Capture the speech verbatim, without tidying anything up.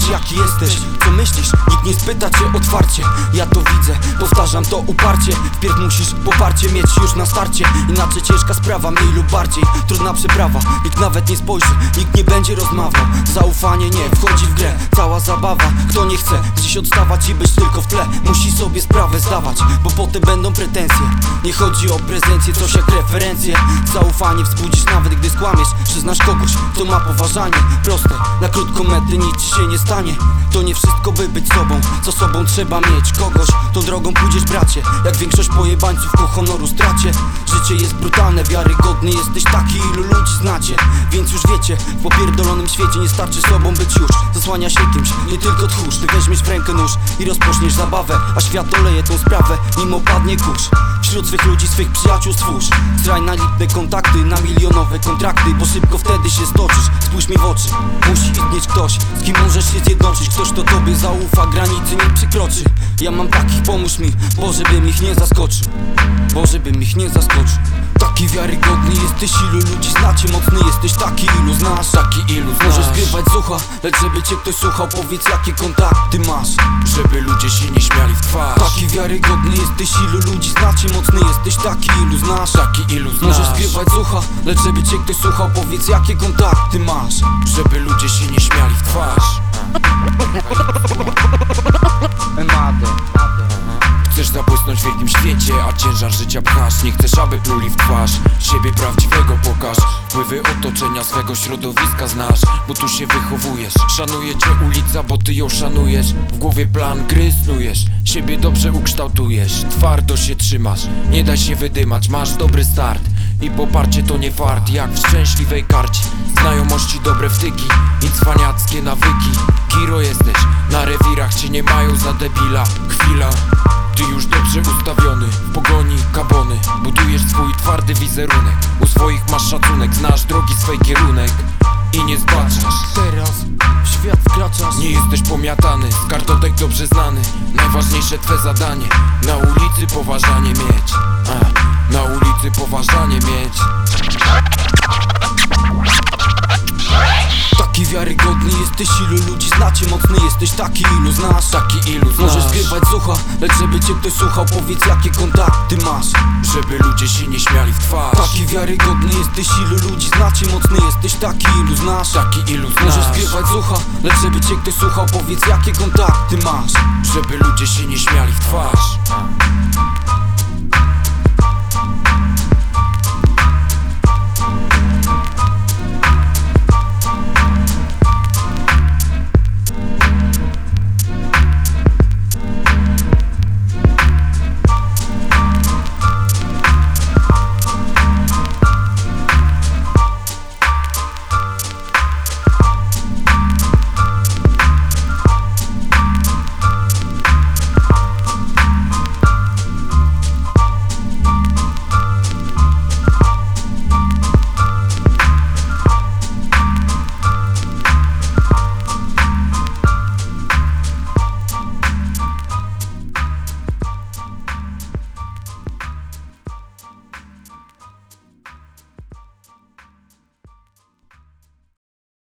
jaki jesteś. Co myślisz? Nikt nie spyta cię otwarcie. Ja to widzę, powtarzam to uparcie. Wpierw musisz poparcie mieć już na starcie. Inaczej ciężka sprawa, mniej lub bardziej trudna przeprawa. Nikt nawet nie spojrzy, nikt nie będzie rozmawiał. Zaufanie nie wchodzi w grę, cała zabawa. Kto nie chce gdzieś odstawać i być tylko w tle, musi sobie sprawę zdawać, bo potem będą pretensje. Nie chodzi o prezencję, coś jak referencje. Zaufanie wzbudzisz nawet gdy skłamiesz, że znasz kogoś, kto ma poważanie. Proste, na krótką metę nic ci się nie stanie. To nie wszystko by być sobą, co sobą trzeba mieć kogoś. Tą drogą pójdziesz bracie, jak większość pojebańców ku honoru stracie. Życie jest brutalne, wiarygodny jesteś taki, ilu ludzi znacie. Więc już wiecie, w popierdolonym świecie nie starczy sobą być już. Zasłania się kimś, nie tylko tchórz. Ty weźmiesz w rękę nóż i rozpoczniesz zabawę, a świat oleje tą sprawę, nim opadnie kurz. Wśród swych ludzi, swych przyjaciół stwórz. Straj na lipne kontakty, na milionowe kontrakty, bo szybko wtedy się stoczysz. Spójrz mi w oczy, musi istnieć ktoś, z kim możesz się zjednoczyć. Ktoś, kto tobie zaufa, granicy nie przekroczy. Ja mam takich, pomóż mi, Boże bym ich nie zaskoczył. Boże bym ich nie zaskoczył. Taki wiarygodny jesteś, ilu ludzi znacie. Mocny jesteś, taki ilu znasz. Taki ilu znasz. Możesz skrywać z ucha, lecz żeby cię ktoś słuchał, powiedz jakie kontakty masz, żeby ludzie się nie śmiali w twarz. Taki wiarygodny jesteś, ilu ludzi znacie. Mocny jesteś, taki ilu znasz. Taki ilu znasz. Możesz skrywać z ucha, lecz żeby cię ktoś słuchał, powiedz jakie kontakty masz, żeby ludzie się nie śmiali w twarz. Chcesz zabłysnąć w wielkim świecie, a ciężar życia pchasz. Nie chcesz, aby pluli w twarz. Siebie prawdziwego pokaż. Wpływy otoczenia swego środowiska znasz, bo tu się wychowujesz. Szanuje cię ulica, bo ty ją szanujesz. W głowie plan gry snujesz, siebie dobrze ukształtujesz. Twardo się trzymasz, nie daj się wydymać. Masz dobry start i poparcie to nie fart. Jak w szczęśliwej karcie, znajomości, dobre wtyki i cwaniackie nawyki. Giro jesteś, na rewirach cię nie mają za debila. Chwila, ty już dobrze ustawiony, w pogoni kabony. Budujesz swój twardy wizerunek, u swoich masz szacunek. Znasz drogi swej kierunek i nie zbaczasz. Teraz w świat wkraczasz. Nie jesteś pomiatany, z kartotek dobrze znany. Najważniejsze twe zadanie, na ulicy poważanie mieć. A, na ulicy poważanie mieć. Taki wiarygodny jesteś, ilu ludzi znacie. Mocny jesteś, taki ilu znasz. Taki ilu znasz. Możesz skrywać z ucha, lecz żeby cię ktoś słuchał, powiedz jakie kontakty masz, żeby ludzie się nie śmiali w twarz. Taki wiarygodny jesteś, ilu ludzi znacie. Mocny jesteś, taki ilu znasz. Taki ilu znasz. Możesz skrywać z ucha, lecz żeby cię ktoś słuchał, powiedz jakie kontakty masz, żeby ludzie się nie śmiali w twarz.